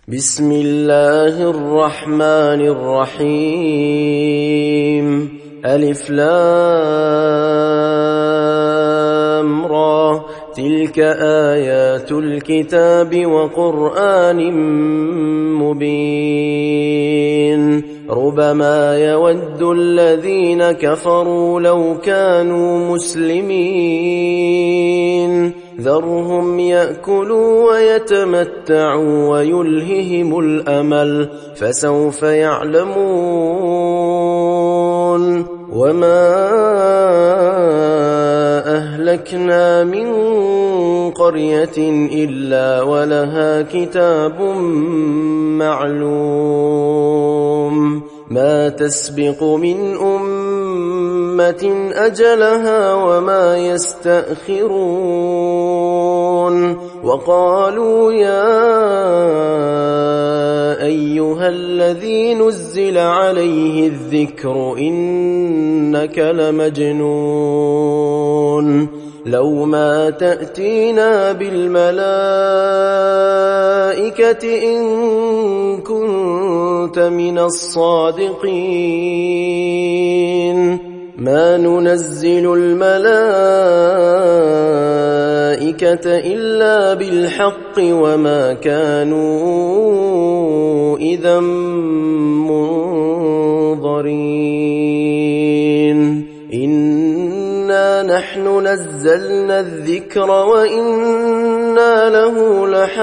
بسم الله الرحمن الرحيم. ألف لام را، تلك آيات الكتاب وقرآن مبين. ربما يود الذين كفروا لو كانوا مسلمين، ذرهم يأكلوا ويتمتعوا ويلههم الأمل، فسوف يعلمون. وما أهلكنا من قرية إلا ولها كتاب معلوم، ما تسبق من أمة أجلها وما يستأخرون. وقالوا يا أيها الذي نزل عليه الذكر إنك لمجنون، لو ما تأتينا بالملائكة إن كنت من الصادقين. ما ننزل الملائكة إلا بالحق وما كانوا إذا منظرين. إنا نحن نزلنا الذكر وإنا له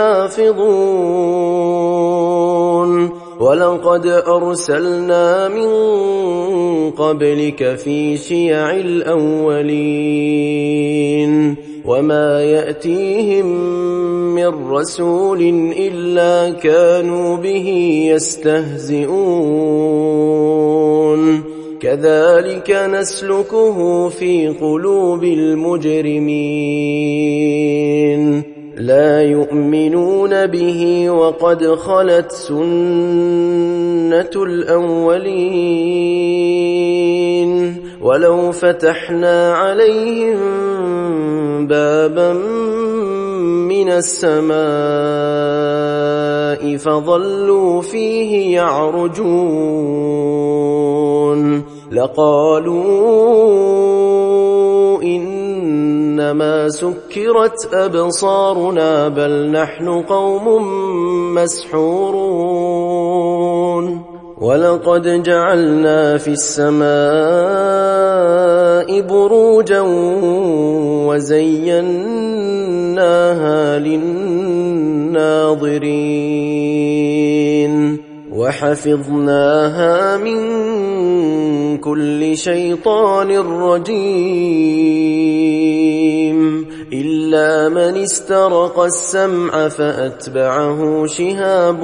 لحافظون. ولقد أرسلنا من قبلك في شيع الأولين، وما يأتيهم من رسول إلا كانوا به يستهزئون. كذلك نسلكه في قلوب المجرمين، لا يؤمنون به وقد خلت سنة الأولين. ولو فتحنا عليهم بابا من السماء فظلوا فيه يعرجون لقالوا إنما سكرت أبصارنا بل نحن قوم مسحورون. ولقد جعلنا في السماء بروجا وزيناها للناظرين وحفظناها من كل شيطان رجيم إلا من استرق السمع فأتبعه شهاب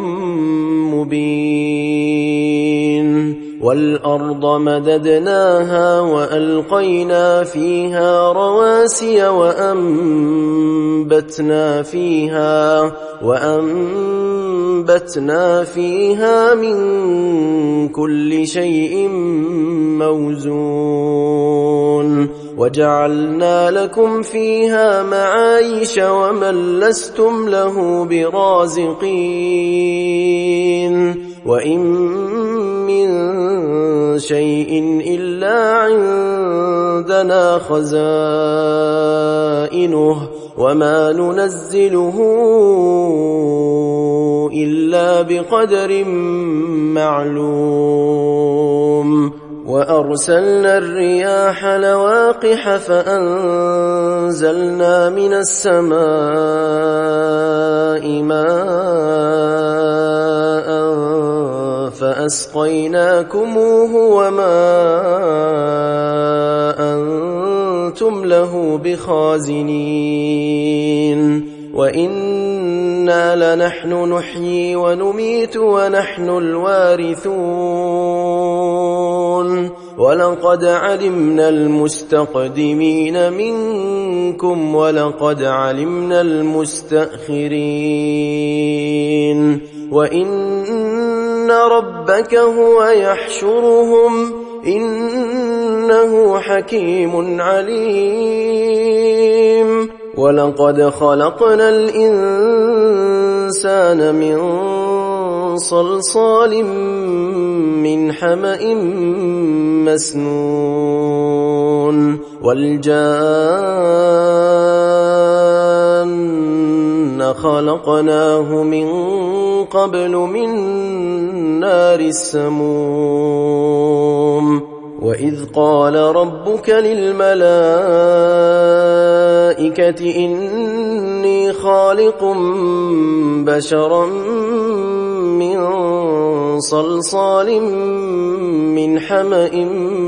مبين. والأرض مددناها وألقينا فيها رواسي وأنبتنا فيها من كل شيء موزون. وجعلنا لكم فيها معايش ومن لستم له برازقين. وإن من شيء إلا عندنا خزائنه وما ننزله إلا بقدر معلوم. وأرسلنا الرياح لواقح فأنزلنا من السماء ماء فأسقيناكموه وما أنتم له بخازنين. وإنا لنحن نحيي ونميت ونحن الوارثون. ولقد علمنا المستقدمين منكم ولقد علمنا المستأخرين. وإن ربك هو يحشرهم إنه حكيم عليم. ولقد خلقنا الإنسان الإنسان من صلصال من حمأ مسنون والجان خلقناه من قبل من نار السموم وإذ قال ربك للملائكة إني خالق بشرا من صلصال من حمأ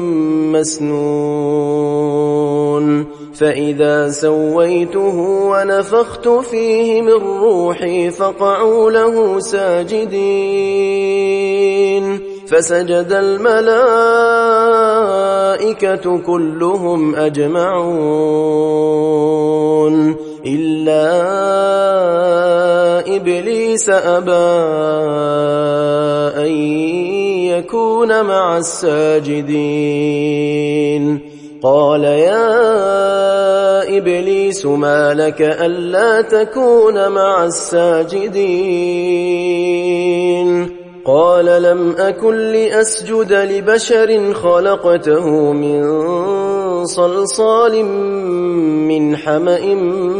مسنون فإذا سويته ونفخت فيه من روحي فقعوا له ساجدين فسجد الملائكة كلهم أجمعون إلا إبليس أبى أن يكون مع الساجدين قال يا إبليس ما لك ألا تكون مع الساجدين قال لم أكن لأسجد لبشر خلقته من صلصال من حمأ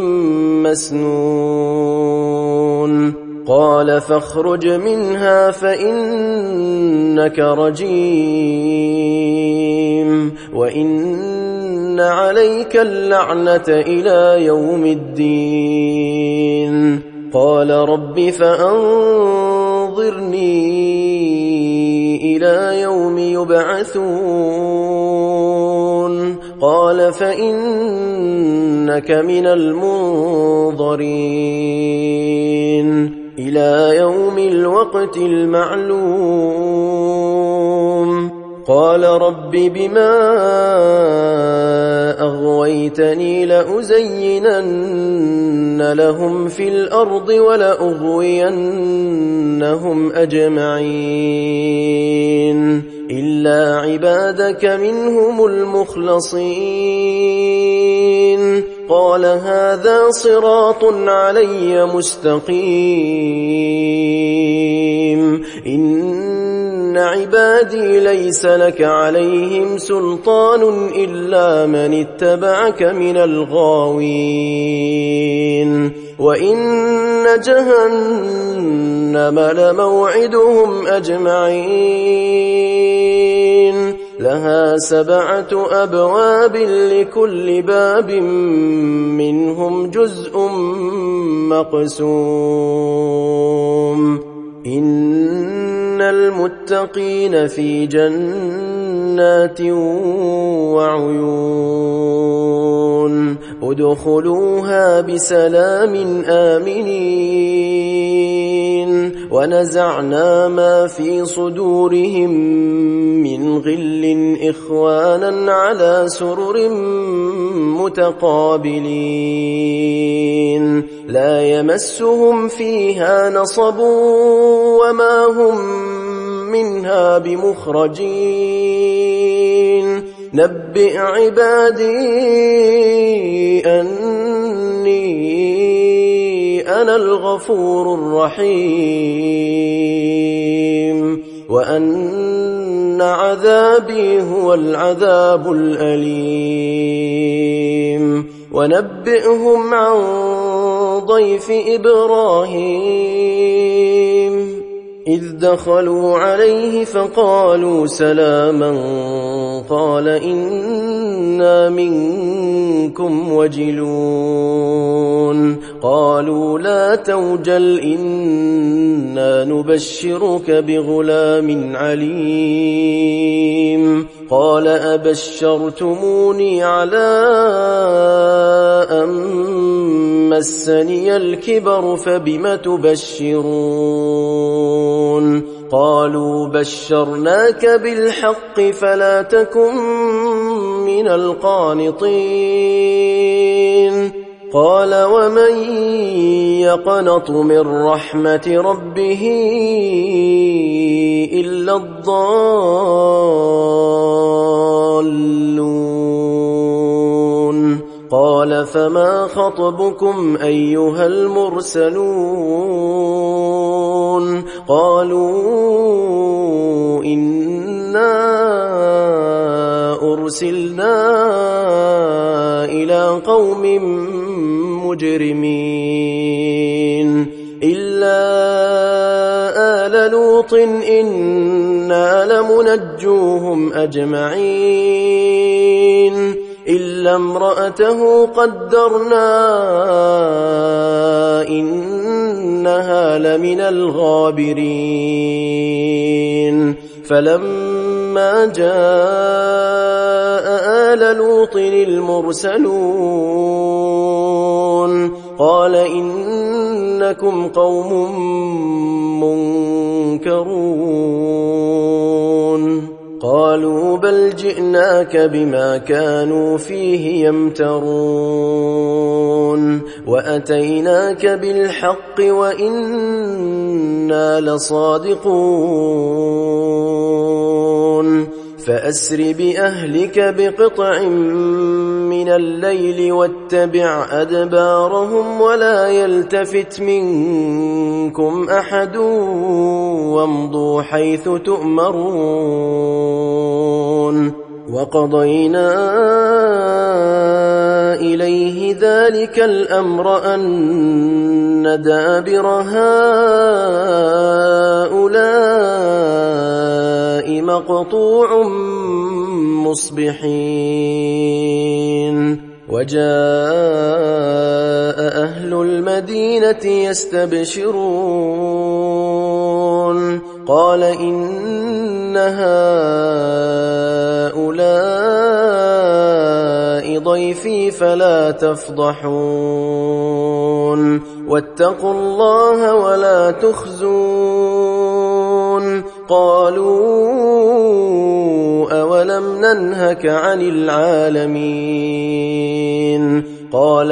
مسنون قال فاخرج منها فإنك رجيم وإن عليك اللعنة إلى يوم الدين قال رب فأنظرني إلى يوم يبعثون قال فإنك من المنظرين إلى يوم الوقت المعلوم قال رب بما أغويتني لأزينن لهم في الأرض ولأغوينهم أجمعين إلا عبادك منهم المخلصين قال هذا صراط علي مستقيم إن عبادي ليس لك عليهم سلطان إلا من اتبعك من الغاوين وإن جهنم لموعدهم أجمعين لها 7 أبواب لكل باب منهم جزء مقسوم إن المتقين في جنات وعيون ادخلوها بسلام آمنين ونزعنا ما في صدورهم من غل إخوانا على سرر متقابلين لا يمسهم فيها نصب وما هم منها بمخرجين نبئ عبادي أني أنا الغفور الرحيم وأن عذابي هو العذاب الأليم ونبئهم عن ضيف إبراهيم إذ دخلوا عليه فقالوا سلاما قال إنا منكم وجلون قالوا لا توجل إنا نبشرك بغلام عليم قال أبشرتموني على أن مسني الكبر فبم تبشرون قالوا بشرناك بالحق فلا تكن من القانطين قال ومن يقنط من رحمة ربه إلا الضالون قال قال فما خطبكم أيها المرسلون قالوا إنا أرسلنا إلى قوم مجرمين إلا آل لوط إنا لمنجوهم أجمعين إلا امرأته قدرنا إنها لمن الغابرين فلما جاء آل لوط المرسلون قال إنكم قوم منكرون قالوا بل جئناك بما كانوا فيه يمترون وأتيناك بالحق وإنا لصادقون فأسر بأهلك بقطع من الليل واتبع أدبارهم ولا يلتفت منكم أحد وامضوا حيث تؤمرون وقضينا إليه ذلك الأمر أن دابر هؤلاء مقطوع مصبحين وجاء أهل المدينة يستبشرون قال إن هؤلاء ضيفي فلا تفضحون واتقوا الله ولا تخزون قالوا أولم ننهك عن العالمين قال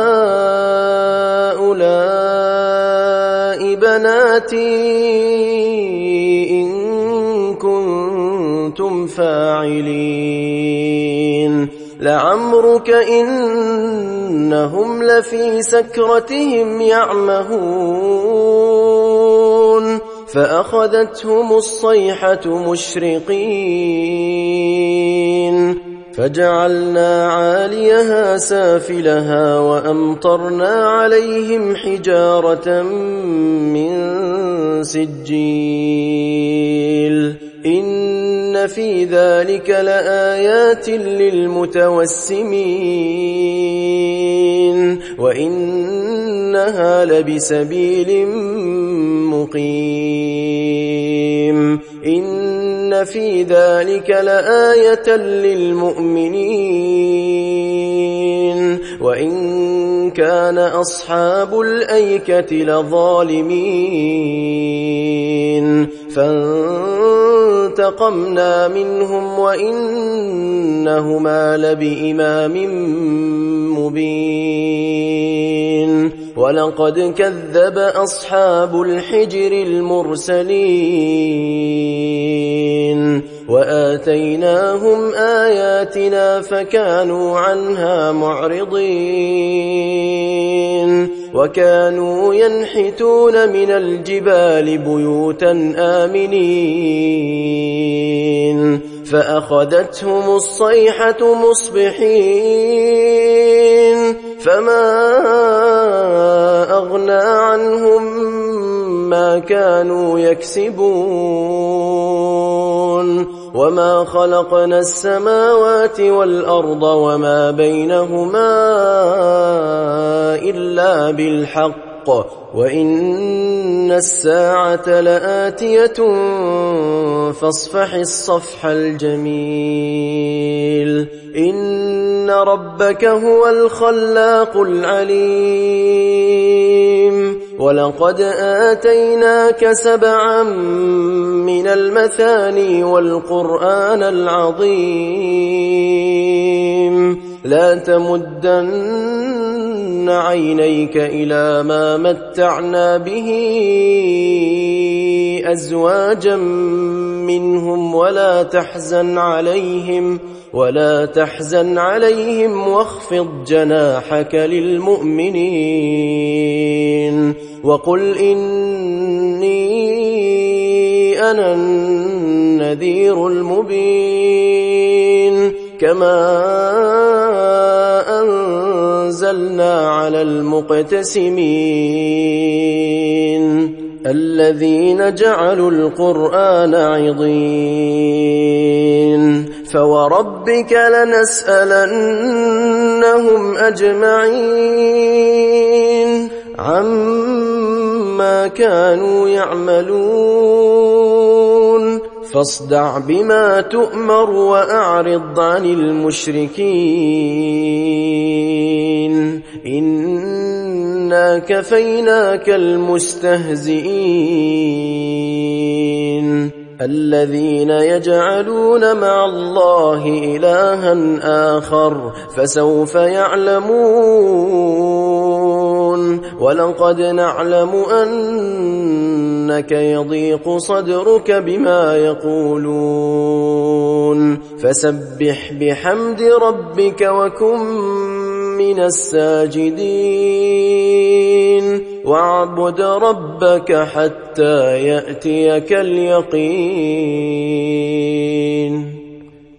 هؤلاء بناتي إن كنتم فاعلين لعمرك إنهم لفي سكرتهم يعمهون فأخذتهم الصيحة مشرقين فجعلنا عاليها سافلها وأمطرنا عليهم حجارة من سجيل إن في ذلك لآيات للمتوسمين وإنها لبسبيل مقيم إن في ذلك لآية للمؤمنين وإن كان أصحاب الأيكة لظالمين فانتقمنا منهم وإنهما لبإمام مبين ولقد كذب أصحاب الحجر المرسلين وآتيناهم آياتنا فكانوا عنها معرضين وكانوا ينحتون من الجبال بيوتا آمنين فأخذتهم الصيحة مصبحين فما أغنى عنهم ما كانوا يكسبون وما خلقنا السماوات والأرض وما بينهما إلا بالحق وإن الساعة لآتية فاصفح الصفح الجميل إن ربك هو الخلاق العليم ولقد آتيناك 7 من المثاني والقرآن العظيم لا تمدن عينيك إلى ما متعنا به أزواجا منهم ولا تحزن عليهم ولا تحزن عليهم واخفض جناحك للمؤمنين وقل إني أنا النذير المبين كما أنزلنا على المقتسمين الذين جعلوا القرآن عضين فوربك لنسألنهم أجمعين عما كانوا يعملون فاصدع بما تؤمر وأعرض عن المشركين إنا كفيناك المستهزئين الذين يجعلون مع الله إلها آخر فسوف يعلمون ولقد نعلم أنك يضيق صدرك بما يقولون فسبح بحمد ربك وكن من الساجدين واعبد ربك حتى يأتيك اليقين